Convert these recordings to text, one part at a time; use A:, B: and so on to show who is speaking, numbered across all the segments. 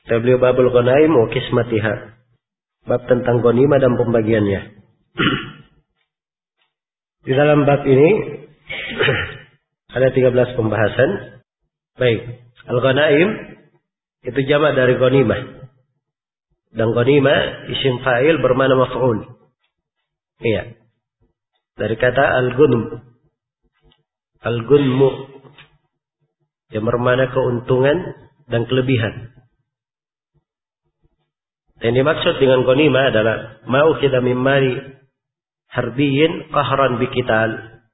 A: Kata beliau babul ghanaim wa qismatiha. Bab tentang ghanimah dan pembagiannya. Di dalam bab ini ada 13 pembahasan. Baik, al-ghanaim itu jamak dari ghanimah. Dan ghanimah isim fa'il bermakna maf'ul. Iya. Dari kata al-gunm. Al-gunmu yang bermakna keuntungan dan kelebihan. Yang dimaksud dengan ghanimah adalah ma'ukhidha min mali harbiyin qahran biqital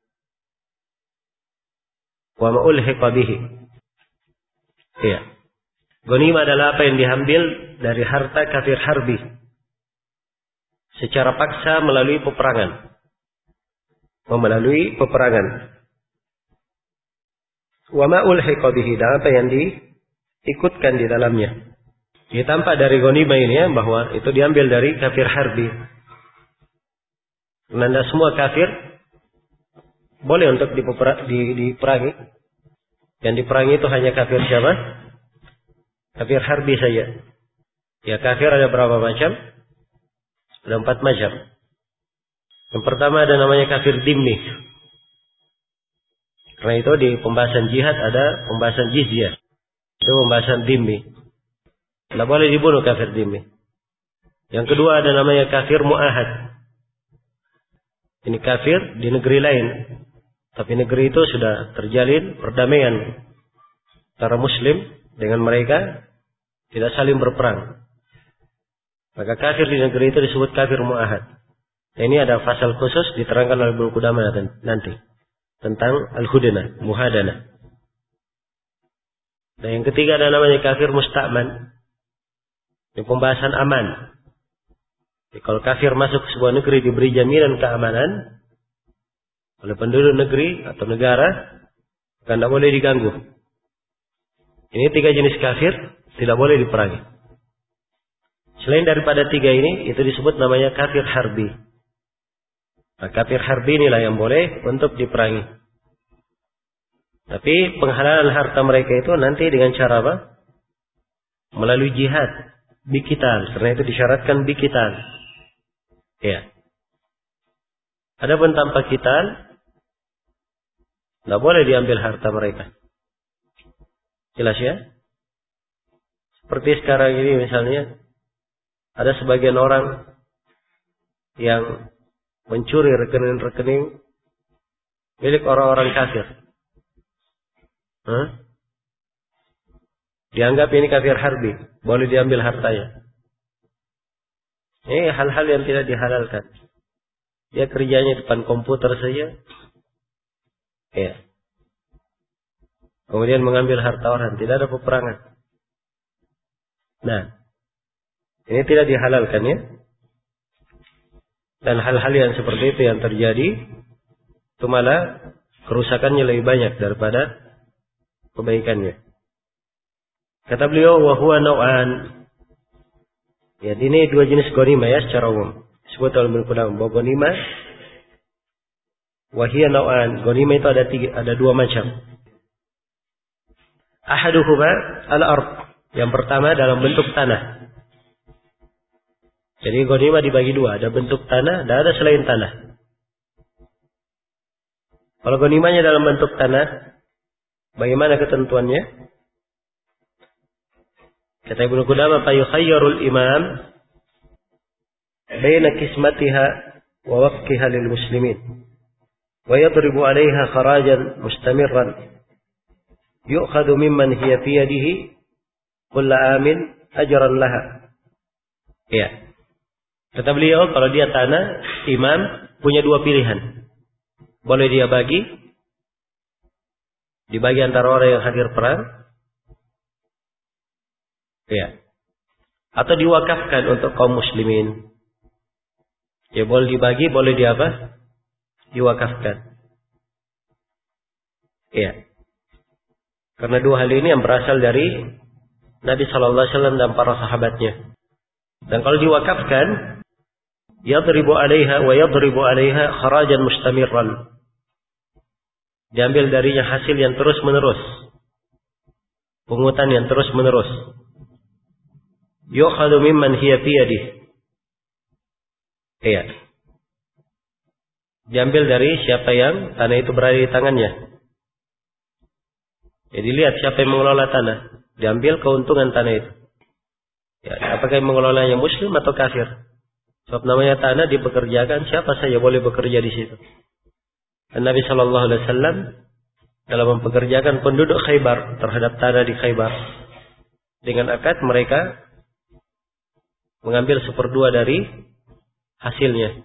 A: wa ma'ulhiqa bihi. Iya. Ghanimah adalah apa yang diambil dari harta kafir harbi secara paksa melalui peperangan. Melalui peperangan. Wa ma'ulhiqa bihi, dan apa yang diikutkan di dalamnya. Ini tampak dari ghanimah ini ya, bahwa itu diambil dari kafir harbi. Karena semua kafir boleh untuk diperangi. Yang diperangi itu hanya kafir siapa? Kafir harbi saja. Ya, kafir ada berapa macam? Ada 4 macam. Yang pertama ada namanya kafir dhimmi. Karena itu di pembahasan jihad ada pembahasan jizyah. Itu pembahasan dhimmi. Tidak boleh dibunuh kafir dhimmi. Yang kedua ada namanya kafir mu'ahad. Ini kafir di negeri lain. Tapi negeri itu sudah terjalin perdamaian antara muslim dengan mereka, tidak saling berperang. Maka kafir di negeri itu disebut kafir mu'ahad. Nah, ini ada pasal khusus diterangkan oleh Ibnu Qudamah nanti tentang al-hudana, muhadana. Dan yang ketiga ada namanya kafir musta'man. Ini pembahasan aman. Jadi, kalau kafir masuk ke sebuah negeri diberi jaminan keamanan oleh penduduk negeri atau negara, maka tidak boleh diganggu. Ini 3 jenis kafir tidak boleh diperangi. Selain daripada 3 ini, itu disebut namanya kafir harbi. Nah, kafir harbi inilah yang boleh untuk diperangi. Tapi penghalalan harta mereka itu nanti dengan cara apa? Melalui jihad, biqital. Karena itu disyaratkan biqital. Ya. Adapun tanpa qital, tidak boleh diambil harta mereka. Jelas ya? Seperti sekarang ini misalnya, ada sebagian orang yang mencuri rekening-rekening milik orang-orang kafir. Dianggap ini kafir harbi, boleh diambil hartanya. Ini hal-hal yang tidak dihalalkan. Dia kerjanya depan komputer saja. Ya. Kemudian mengambil harta orang, tidak ada peperangan. Nah, ini tidak dihalalkan ya. Dan hal-hal yang seperti itu yang terjadi, itu malah kerusakannya lebih banyak daripada kebaikannya. Kata beliau, wa huwa naw'an. Ya, ini 2 jenis ghanimah ya secara umum. Disebut oleh Ibnu Qudamah bahwa ghanimah wa hiya naw'an. Ghanimah itu ada 2 macam. Ahaduhuma al-ard. Yang pertama dalam bentuk tanah. Jadi ghanimah dibagi 2, ada bentuk tanah dan ada selain tanah. Kalau ghanimahnya dalam bentuk tanah, bagaimana ketentuannya? Kata Ibnu Qudamah, fa yukhayyarul imam baina qismatiha wa waqfiha lil muslimin wa yadribu 'alayha kharajan mustamirran yu'khadhu mimman hiya fi yadihi kullu amin ajran laha. Ya. Kata beliau, kalau dia tanah, imam punya 2 pilihan. Boleh dia dibagi antara orang yang hadir perang. Ya. Atau diwakafkan untuk kaum muslimin. Ya, boleh dibagi, boleh diwakafkan. Ya. Karena 2 hal ini yang berasal dari Nabi sallallahu alaihi wasallam dan para sahabatnya. Dan kalau diwakafkan, yadribu 'alaiha wa yadribu 'alaiha kharajan mustamirran. Diambil darinya hasil yang terus-menerus. Pungutan yang terus-menerus. yu'khadhu mimman hiya fi yadihi. Iya. Diambil dari siapa yang tanah itu berada di tangannya. Jadi lihat siapa yang mengelola tanah, diambil keuntungan tanah itu. Ya, apakah yang mengelolanya muslim atau kafir? Sebab namanya tanah dipekerjakan, siapa saja boleh bekerja di situ. Dan Nabi Shallallahu Alaihi Wasallam dalam mempekerjakan penduduk Khaybar terhadap tanah di Khaybar, dengan akad mereka mengambil 1/2 dari hasilnya.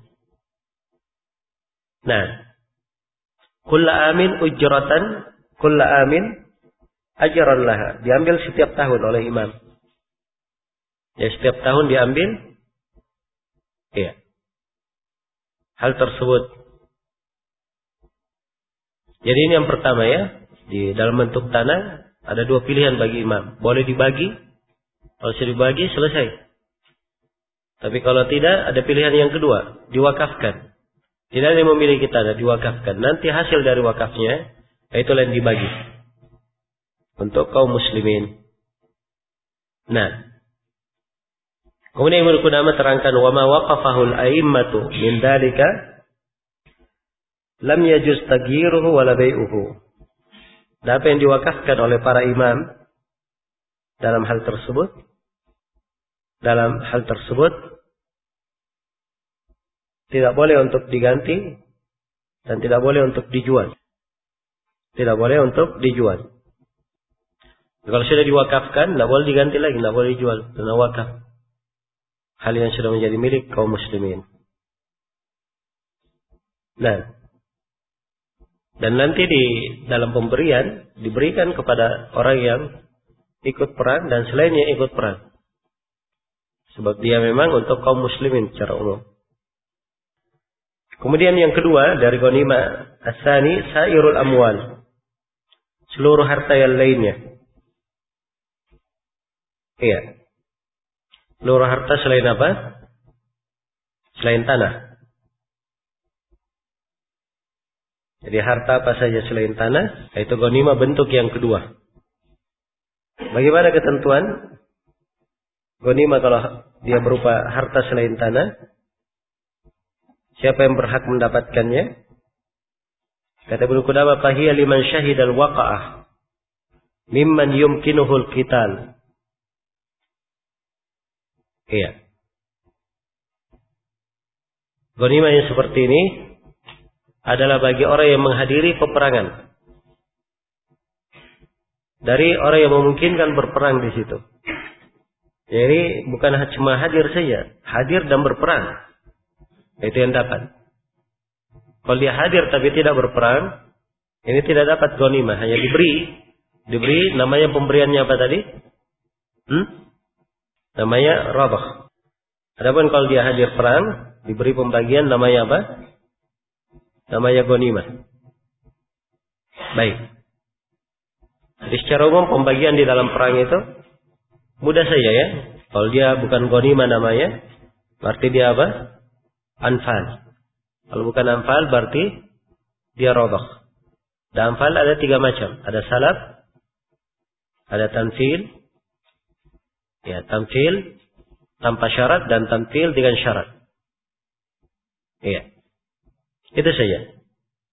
A: Nah, kulla amin ujratan, kulla amin ajran laha. Diambil setiap tahun oleh imam. Ya, setiap tahun diambil. Ya. Hal tersebut. Jadi ini yang pertama ya. Di dalam bentuk tanah ada 2 pilihan bagi imam. Boleh dibagi. Kalau sudah dibagi selesai. Tapi kalau tidak ada pilihan yang kedua. Diwakafkan. Tidak ada yang memiliki tanah. Diwakafkan. Nanti hasil dari wakafnya. Itulah yang dibagi. Untuk kaum muslimin. Nah. Kemudian Ibnu Qudamah terangkan wa ma waqafahul a'immatu min dzalika lam yajuz tagyiruhu wala bai'uhu. Dan apa yang diwakafkan oleh para imam dalam hal tersebut tidak boleh untuk diganti dan tidak boleh untuk dijual. Tidak boleh untuk dijual. Kalau sudah diwakafkan, tidak boleh diganti lagi, tidak boleh dijual, karena wakaf. Hal yang sudah menjadi milik kaum muslimin. Nah, dan nanti di dalam pemberian diberikan kepada orang yang ikut perang dan selainnya ikut perang. Sebab dia memang untuk kaum muslimin secara umum. Kemudian yang kedua dari ghanimah as-sani sairul amwal. Seluruh harta yang lainnya. Iya. Seluruh harta selain apa? Selain tanah. Jadi harta apa saja selain tanah, itu ghanimah bentuk yang kedua. Bagaimana ketentuan ghanimah kalau dia berupa harta selain tanah? Siapa yang berhak mendapatkannya? Kata Ibnu Qudamah, "Fahiya liman syahidal waqa'ah mimman yumkinuhul qital." Iya. Ghanimah yang seperti ini adalah bagi orang yang menghadiri peperangan. Dari orang yang memungkinkan berperang di situ. Jadi bukan cuma hadir saja, hadir dan berperang. Itu yang dapat. Kalau dia hadir tapi tidak berperang, ini tidak dapat ghanimah, hanya diberi namanya pemberiannya apa tadi? Namanya rabah. Adapun kalau dia hadir perang, diberi pembagian namanya apa? Namanya ghanimah. Baik. Jadi secara umum pembagian di dalam perang itu mudah saja ya. Kalau dia bukan ghanimah namanya, berarti dia apa? Anfal. Kalau bukan anfal berarti dia rabah. Dan anfal ada 3 macam. Ada salab, ada tanfil. Ya, tamfil tanpa syarat dan tamfil dengan syarat. Iya. Itu saja.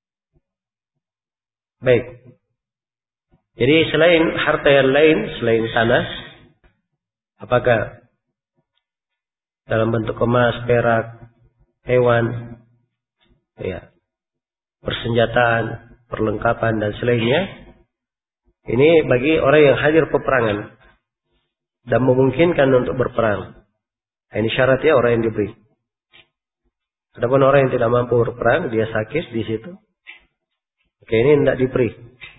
A: Baik. Jadi selain harta yang lain, selain tanah, apakah dalam bentuk emas, perak, hewan, ya, persenjataan, perlengkapan dan selainnya, ini bagi orang yang hadir peperangan dan memungkinkan untuk berperang. Ini syaratnya orang yang diberi. Adapun orang yang tidak mampu berperang, dia sakit di situ. Oke, ini tidak diberi.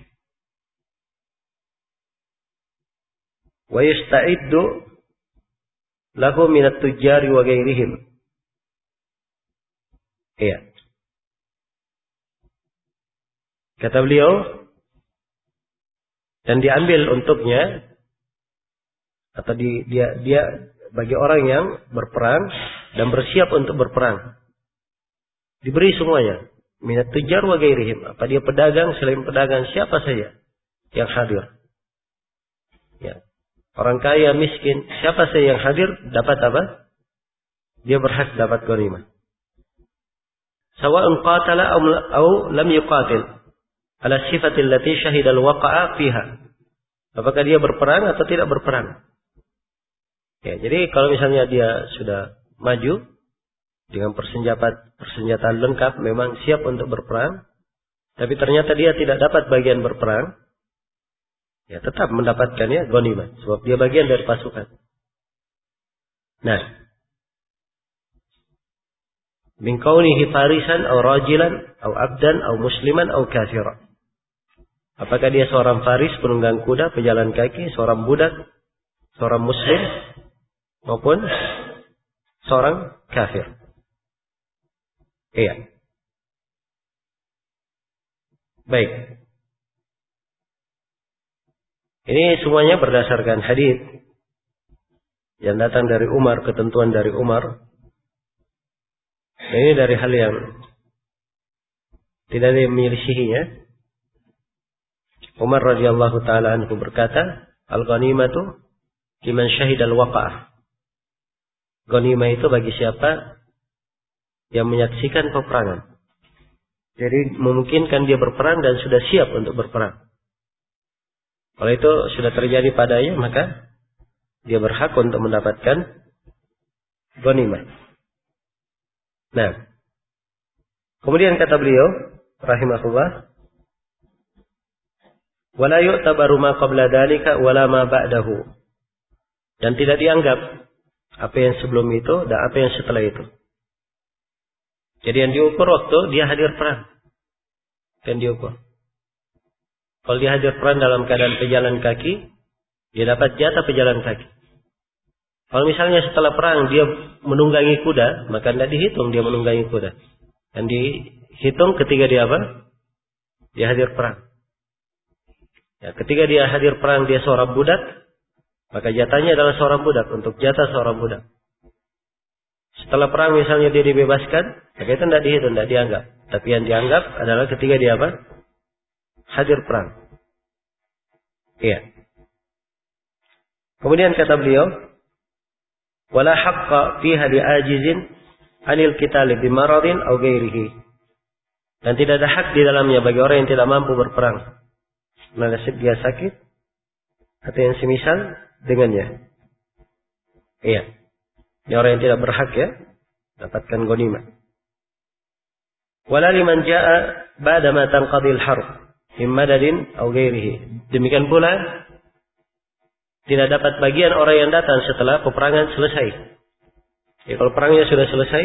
A: Wa yasta'iddu lahu minat tujjari wa ghairihim. Iya. Kata beliau, dan diambil untuknya atau dia bagi orang yang berperang dan bersiap untuk berperang. Diberi semuanya. Minat tujar wa gairihim. Apa dia pedagang, selain pedagang siapa saja yang hadir. Ya. orang kaya, miskin, siapa saja yang hadir dapat apa? Dia berhak dapat ghanimah. Sawa'un qatala aw lam yuqatil ala sifatil lati syahida al-waqa'a fiha. Apakah dia berperang atau tidak berperang? Ya, jadi kalau misalnya dia sudah maju dengan persenjataan lengkap, memang siap untuk berperang, tapi ternyata dia tidak dapat bagian berperang, ya tetap mendapatkannya ghanimah, sebab dia bagian dari pasukan. Nah, min kaunihi farisan aw rajilan aw abdan aw musliman aw kafira. Apakah dia seorang faris, penunggang kuda, pejalan kaki, seorang budak, seorang muslim, maupun seorang kafir. Iya. Baik. Ini semuanya berdasarkan hadis yang datang dari Umar, ketentuan dari Umar. Dan ini dari hal yang tidak ada yang menyelisihinya. Umar radhiyallahu taala anhu berkata, "Al-ghanimatu liman syahida al-waqa'ah." Ghanimah itu bagi siapa yang menyaksikan peperangan. Jadi memungkinkan dia berperang dan sudah siap untuk berperang. Kalau itu sudah terjadi padanya, maka dia berhak untuk mendapatkan ghanimah. Nah, kemudian kata beliau rahimahullah, wala yu'tabaru ma qabla dzalika wala ma ba'dahu. Dan tidak dianggap apa yang sebelum itu dan apa yang setelah itu. Jadi yang diukur waktu dia hadir perang. Dan diukur. Kalau dia hadir perang dalam keadaan pejalan kaki, dia dapat jatah pejalan kaki. Kalau misalnya setelah perang dia menunggangi kuda, maka tidak dihitung dia menunggangi kuda. Dan dihitung ketika dia apa? Dia hadir perang. Ya, ketika dia hadir perang dia seorang budak, maka jatahnya adalah seorang budak, untuk jatah seorang budak. Setelah perang misalnya dia dibebaskan, maka itu tidak dihitung, tidak dianggap. Tapi yang dianggap adalah ketika dia apa? Hadir perang. Iya. Kemudian kata beliau, wala haqqa fiha li'ajizin anil qitali bimaradin aw ghairihi. Dan tidak ada hak di dalamnya bagi orang yang tidak mampu berperang. Nasib dia sakit atau yang semisal dengannya. Iya. Ini orang yang tidak berhak ya dapatkan ghanimah. Wala liman jaa ba'da ma tanqadil harb min madadin aw ghairihi. Demikian pula tidak dapat bagian orang yang datang setelah peperangan selesai. Ya, kalau perangnya sudah selesai,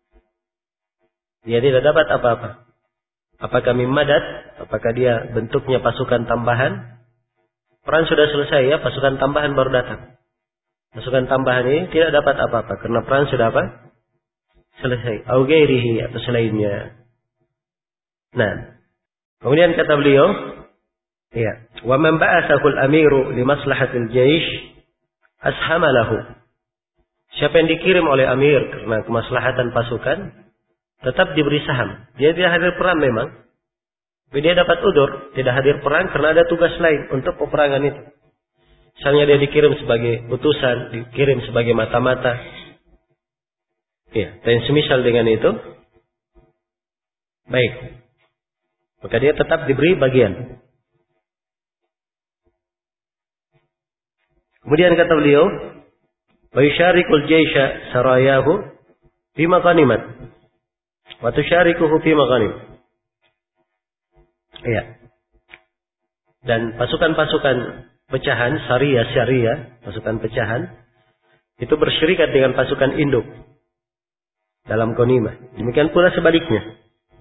A: dia tidak dapat apa-apa. Apakah mimadad? Apakah dia bentuknya pasukan tambahan? Perang sudah selesai ya, pasukan tambahan baru datang. Pasukan tambahan ini tidak dapat apa-apa karena perang sudah apa? Selesai. Au ghairihi atau selainnya. Nah, kemudian kata beliau, ya, wa man ba'athahu al-amiru li maslahatil jaysh ashama lahu. Siapa yang dikirim oleh amir karena kemaslahatan pasukan, tetap diberi saham. Dia tidak hadir perang memang. Tapi dia dapat udur. Tidak hadir perang karena ada tugas lain untuk peperangan itu. Misalnya dia dikirim sebagai utusan. Dikirim sebagai mata-mata. Ya, dan semisal dengan itu. Baik. Maka dia tetap diberi bagian. Kemudian kata beliau. Wa yusyarikul jaysha sarayahu bima ghanimat. Wa tusyarikuhu fi maghanim. Iya. Dan pasukan-pasukan pecahan, syariah, pasukan pecahan itu bersyirikat dengan pasukan induk dalam ghanimah. Demikian pula sebaliknya.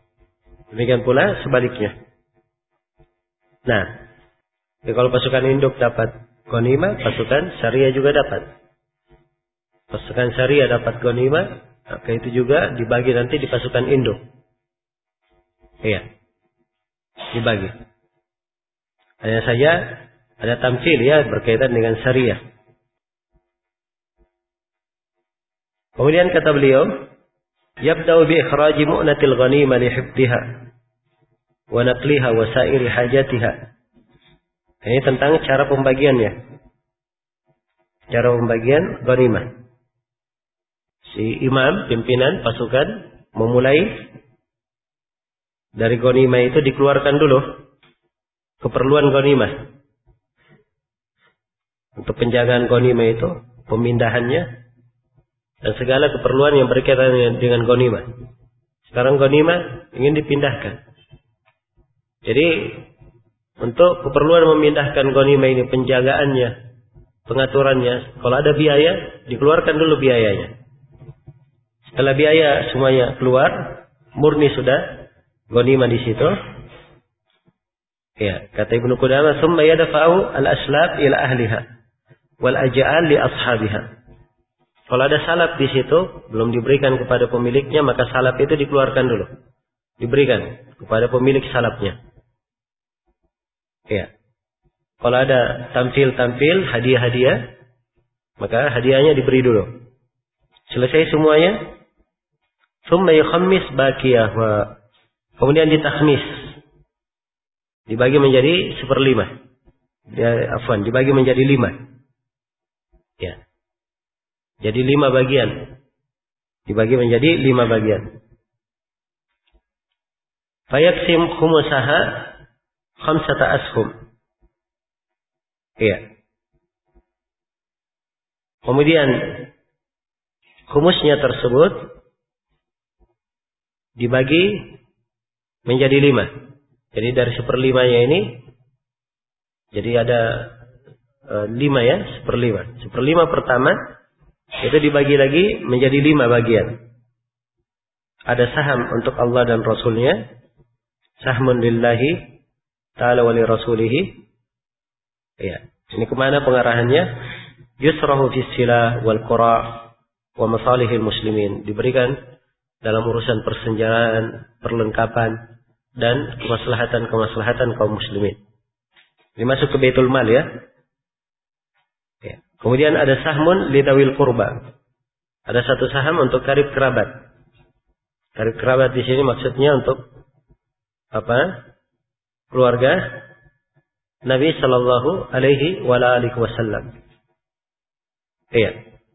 A: Nah, kalau pasukan induk dapat ghanimah, pasukan syariah juga dapat. Pasukan syariah dapat ghanimah, maka itu juga dibagi nanti di pasukan induk. Iya. Dibagi. Hanya saja ada tamthil ya berkaitan dengan syariah. Kemudian kata beliau, yabda'u bi ikhraji mu'natil ghanimah li hifdhiha wa naqliha wa sa'iri hajatiha. Ini tentang cara pembagiannya. cara pembagian ghanimah. Si imam, pimpinan pasukan memulai dari ghanimah itu dikeluarkan dulu keperluan ghanimah. Untuk penjagaan ghanimah itu, pemindahannya dan segala keperluan yang berkaitan dengan ghanimah. Sekarang ghanimah ingin dipindahkan. Jadi untuk keperluan memindahkan ghanimah ini, penjagaannya, pengaturannya, kalau ada biaya, dikeluarkan dulu biayanya. Setelah biaya semuanya keluar, murni sudah ghanimah di situ. Ya, kata Ibnu Qudamah, "Tsumma yadfa'u al-aslab ila ahliha wal aj'al li ashabiha." Kalau ada salab di situ belum diberikan kepada pemiliknya, maka salab itu dikeluarkan dulu. Diberikan kepada pemilik salabnya. Ya. Kalau ada tampil-tampil, hadiah-hadiah, maka hadiahnya diberi dulu. Selesai semuanya, tsumma yukhammis baqiyah, kemudian ditakhmis. Dibagi menjadi 1/5. Dibagi menjadi 5. Ya. Jadi 5 bagian. Dibagi menjadi 5 bagian. Fayaqsim khumusaha 5 ashum. Iya. Kemudian khumusnya tersebut dibagi menjadi 5. Jadi dari 1/5-nya ini, jadi ada 5 ya, 1/5. 1/5 pertama itu dibagi lagi menjadi 5 bagian. Ada saham untuk Allah dan Rasulnya, sahmun lillahi ta'ala wa li rasulihi. Ya, ini kemana pengarahannya? Yusrahu fis silah wal qura wa masalihil muslimin. Diberikan dalam urusan persenjataan, perlengkapan dan kemaslahatan kaum muslimin. Ini masuk ke Baitul Mal ya. Ya. Kemudian ada sahmun lidawil qurba. Ada satu saham untuk karib kerabat. Karib kerabat di sini maksudnya untuk apa? Keluarga Nabi sallallahu alaihi wasallam. Iya.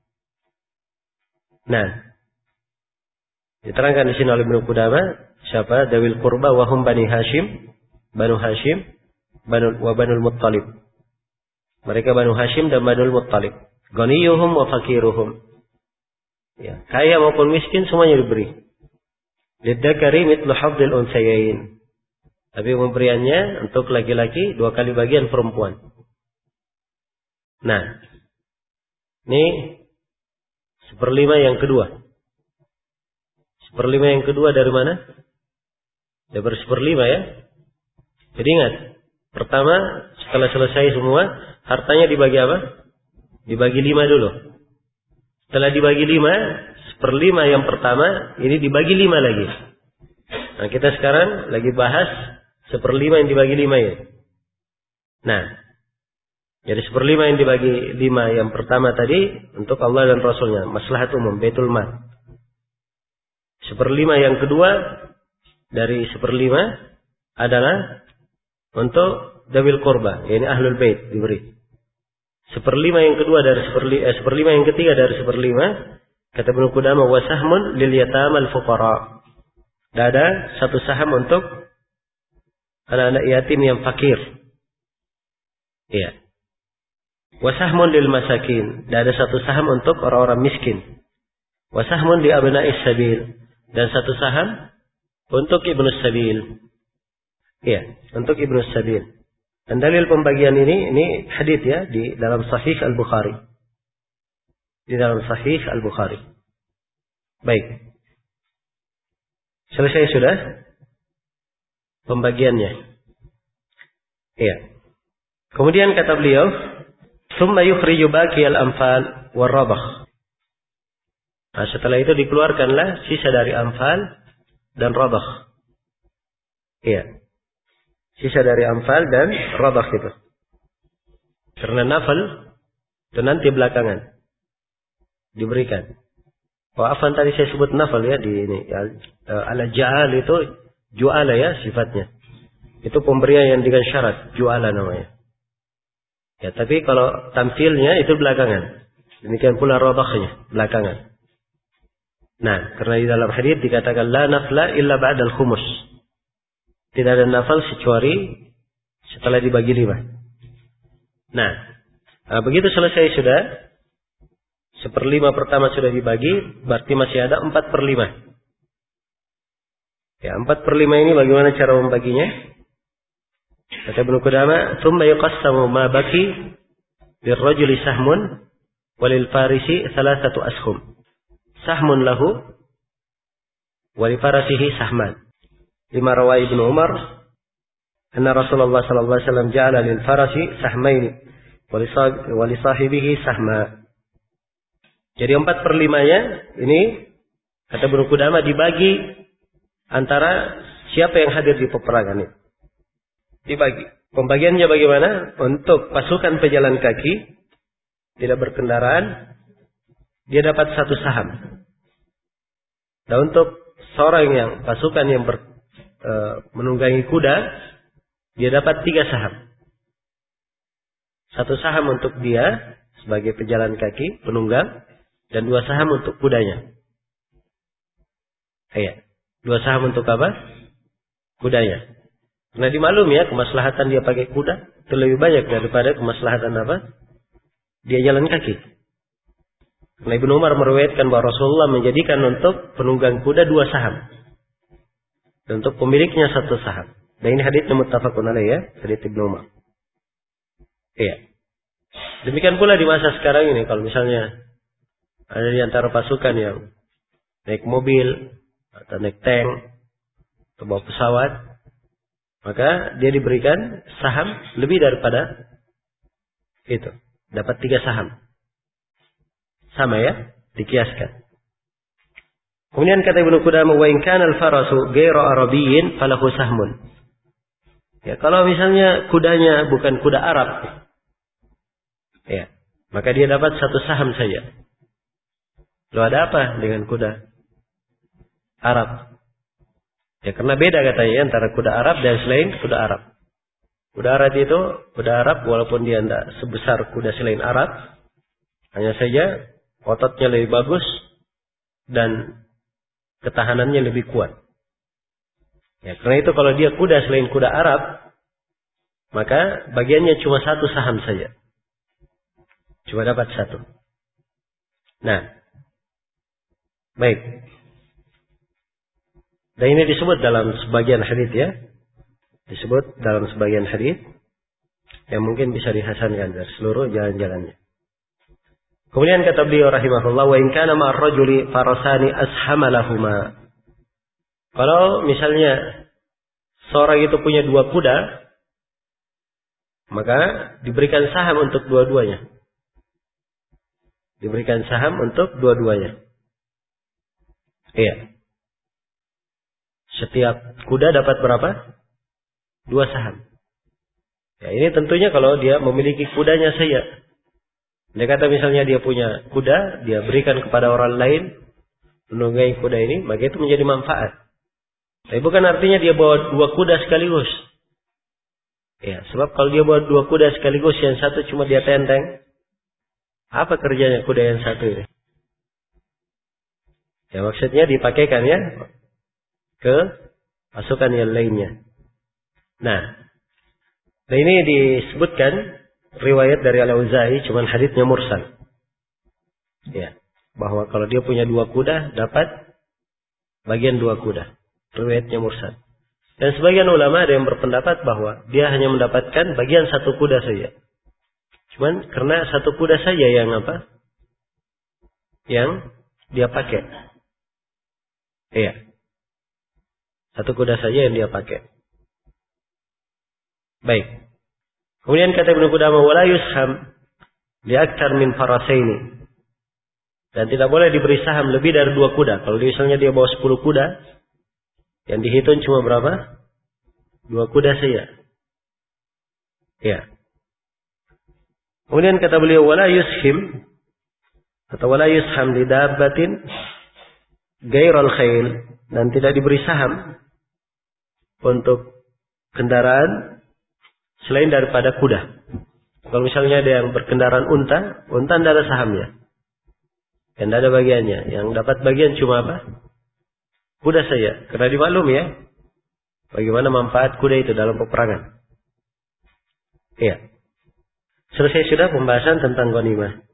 A: Nah, diterangkan di sini oleh Ibnu Qudamah siapa? Dawil qurba wa hum Bani Hashim, Banu Hashim, Banul Muttalib. Mereka Banu Hashim dan Banul Muttalib. Ghaniyuhum wa fakiruhum. Ya, kaya maupun miskin semuanya diberi. Lidzakari mithlu hadzil unsayain. Tapi pemberiannya untuk laki-laki 2 kali bagian perempuan. Nah, ini 1/5 yang kedua. 1/5 yang kedua dari mana? Dari 1/5 ya. Jadi ingat, pertama setelah selesai semua, hartanya dibagi apa? Dibagi 5 dulu. Setelah dibagi 5, 1/5 yang pertama, ini dibagi 5 lagi. Nah, kita sekarang lagi bahas 1/5 yang dibagi 5 ya. Nah, jadi 1/5 yang dibagi 5 yang pertama tadi untuk Allah dan Rasulnya, maslahat umum, Baitul Mal. 1/5 yang kedua dari 1/5 adalah untuk Dawil Qurba, yakni Ahlul Bait diberi. 1/5 yang kedua dari 1/5 yang ketiga dari 1/5, kata Ibnu Qudamah, wa sahmun lil yatamal fuqara. Dan ada satu saham untuk anak-anak yatim yang fakir. Iya. Wa sahmun lil masakin. Dan ada satu saham untuk orang-orang miskin. Wa sahmun li abna'is sabil. Dan satu saham untuk ibnus sabil. Iya, untuk ibnus sabil. Dan dalil pembagian ini hadits ya di dalam Sahih Al-Bukhari. Di dalam Sahih Al-Bukhari. Baik. Selesai sudah pembagiannya. Iya. Kemudian kata beliau, "Tsumma yukhriju baqiyal anfal war-rabah." Nah, setelah itu dikeluarkanlah sisa dari anfal dan rabah. Iya. Sisa dari anfal dan rabah itu. Karena nafal itu nanti belakangan diberikan. Oh, afan tadi saya sebut nafal ya di ini. Al-ja'al itu ju'ala ya sifatnya. Itu pemberian yang dengan syarat, ju'ala namanya. Ya, tapi kalau tampilnya itu belakangan. Demikian pula radhahnya belakangan. Nah, karena di dalam hadis dikatakan la nafla illa ba'dal khumus. Tidak ada nafal kecuali setelah dibagi 5. Nah, begitu selesai sudah, 1/5 pertama sudah dibagi, berarti masih ada 4/5. Ya, 4/5 ini bagaimana cara membaginya? Kata Ibnu Qudamah, "Tsumma yuqassamu ma baki lirrajuli sahmun walil farisi 3 ashum. Sahmun lahu wa li farasihi sahman." Lima rawa Ibnu Umar anna Rasulullah sallallahu alaihi wasallam ja'ala lil farasi sahmaini wa li sahibihi sahma. Jadi 4/5-nya ini kata Ibnu Qudamah dibagi antara siapa yang hadir di peperangan ini. Dibagi. Pembagiannya bagaimana? Untuk pasukan pejalan kaki tidak berkendaraan dia dapat 1 saham. Dan untuk seorang yang pasukan yang menunggangi kuda dia dapat 3 saham. 1 saham untuk dia sebagai pejalan kaki penunggang dan 2 saham untuk kudanya. Iya. 2 saham untuk apa? Kudanya. Karena dimaklum ya, kemaslahatan dia pakai kuda itu lebih banyak daripada kemaslahatan apa? Dia jalan kaki. Karena Ibnu Umar meriwayatkan bahwa Rasulullah menjadikan untuk penunggang kuda 2 saham. Dan untuk pemiliknya 1 saham. Dan ini haditsnya muttafaqun alaih ya, hadits Ibnu Umar. Iya. Demikian pula di masa sekarang ini, kalau misalnya ada di antara pasukan yang naik mobil atau naik tank atau bawa pesawat, maka dia diberikan saham lebih daripada itu. Dapat 3 saham. Sama ya, dikiaskan. Kemudian kata Ibnu Qudamah, wa in kana al-farasu ghairu arabiyyin falahu sahmun. Ya, kalau misalnya kudanya bukan kuda Arab, ya, maka dia dapat 1 saham saja. Loh, ada apa dengan kuda Arab? Ya, karena beda katanya antara kuda Arab dan selain kuda Arab. Kuda Arab walaupun dia tidak sebesar kuda selain Arab, hanya saja ototnya lebih bagus dan ketahanannya lebih kuat. Ya, karena itu kalau dia kuda selain kuda Arab, maka bagiannya cuma 1 saham saja. Cuma dapat 1. Nah, baik. Dan ini disebut dalam sebagian hadis ya. Disebut dalam sebagian hadis yang mungkin bisa dihasankan dari seluruh jalan-jalannya. Kemudian kata beliau rahimahullah, wa in kana ma'ar rajuli farasani ashamalahuma. Kalau misalnya seorang itu punya 2 kuda, maka diberikan saham untuk dua-duanya. Diberikan saham untuk dua-duanya. Iya. Setiap kuda dapat berapa? 2 saham. Ya, ini tentunya kalau dia memiliki kudanya saja. Dia kata misalnya dia punya kuda, dia berikan kepada orang lain menunggangi kuda ini, maka itu menjadi manfaat. Tapi bukan artinya dia bawa 2 kuda sekaligus. Ya, sebab kalau dia bawa 2 kuda sekaligus, yang satu cuma dia tenteng, apa kerjanya kuda yang satu ini? Ya, maksudnya dipakaikan ya ke pasukan yang lainnya. Nah, ini disebutkan riwayat dari Al-Auza'i, cuman haditsnya mursal. Ya, bahwa kalau dia punya 2 kuda dapat bagian 2 kuda. Riwayatnya mursal. Dan sebagian ulama ada yang berpendapat bahwa dia hanya mendapatkan bagian 1 kuda saja. Cuman karena 1 kuda saja yang apa? Yang dia pakai. Iya. 1 kuda saja yang dia pakai. Baik. Kemudian kata Ibnu Qudamah, wala yusham li aktsar min farasaini. Dan tidak boleh diberi saham lebih dari 2 kuda. Kalau misalnya dia bawa 10 kuda, yang dihitung cuma berapa? 2 kuda saja. Ya. Kemudian kata beliau, wala yushim atau wala yusham li dabbatin ghairal khail, dan tidak diberi saham untuk kendaraan selain daripada kuda. Kalau misalnya ada yang berkendaraan unta tidak ada sahamnya. Yang tidak ada bagiannya. Yang dapat bagian cuma apa? Kuda saja. Karena dimaklum ya, bagaimana manfaat kuda itu dalam peperangan. Iya. Selesai sudah pembahasan tentang ghanimah.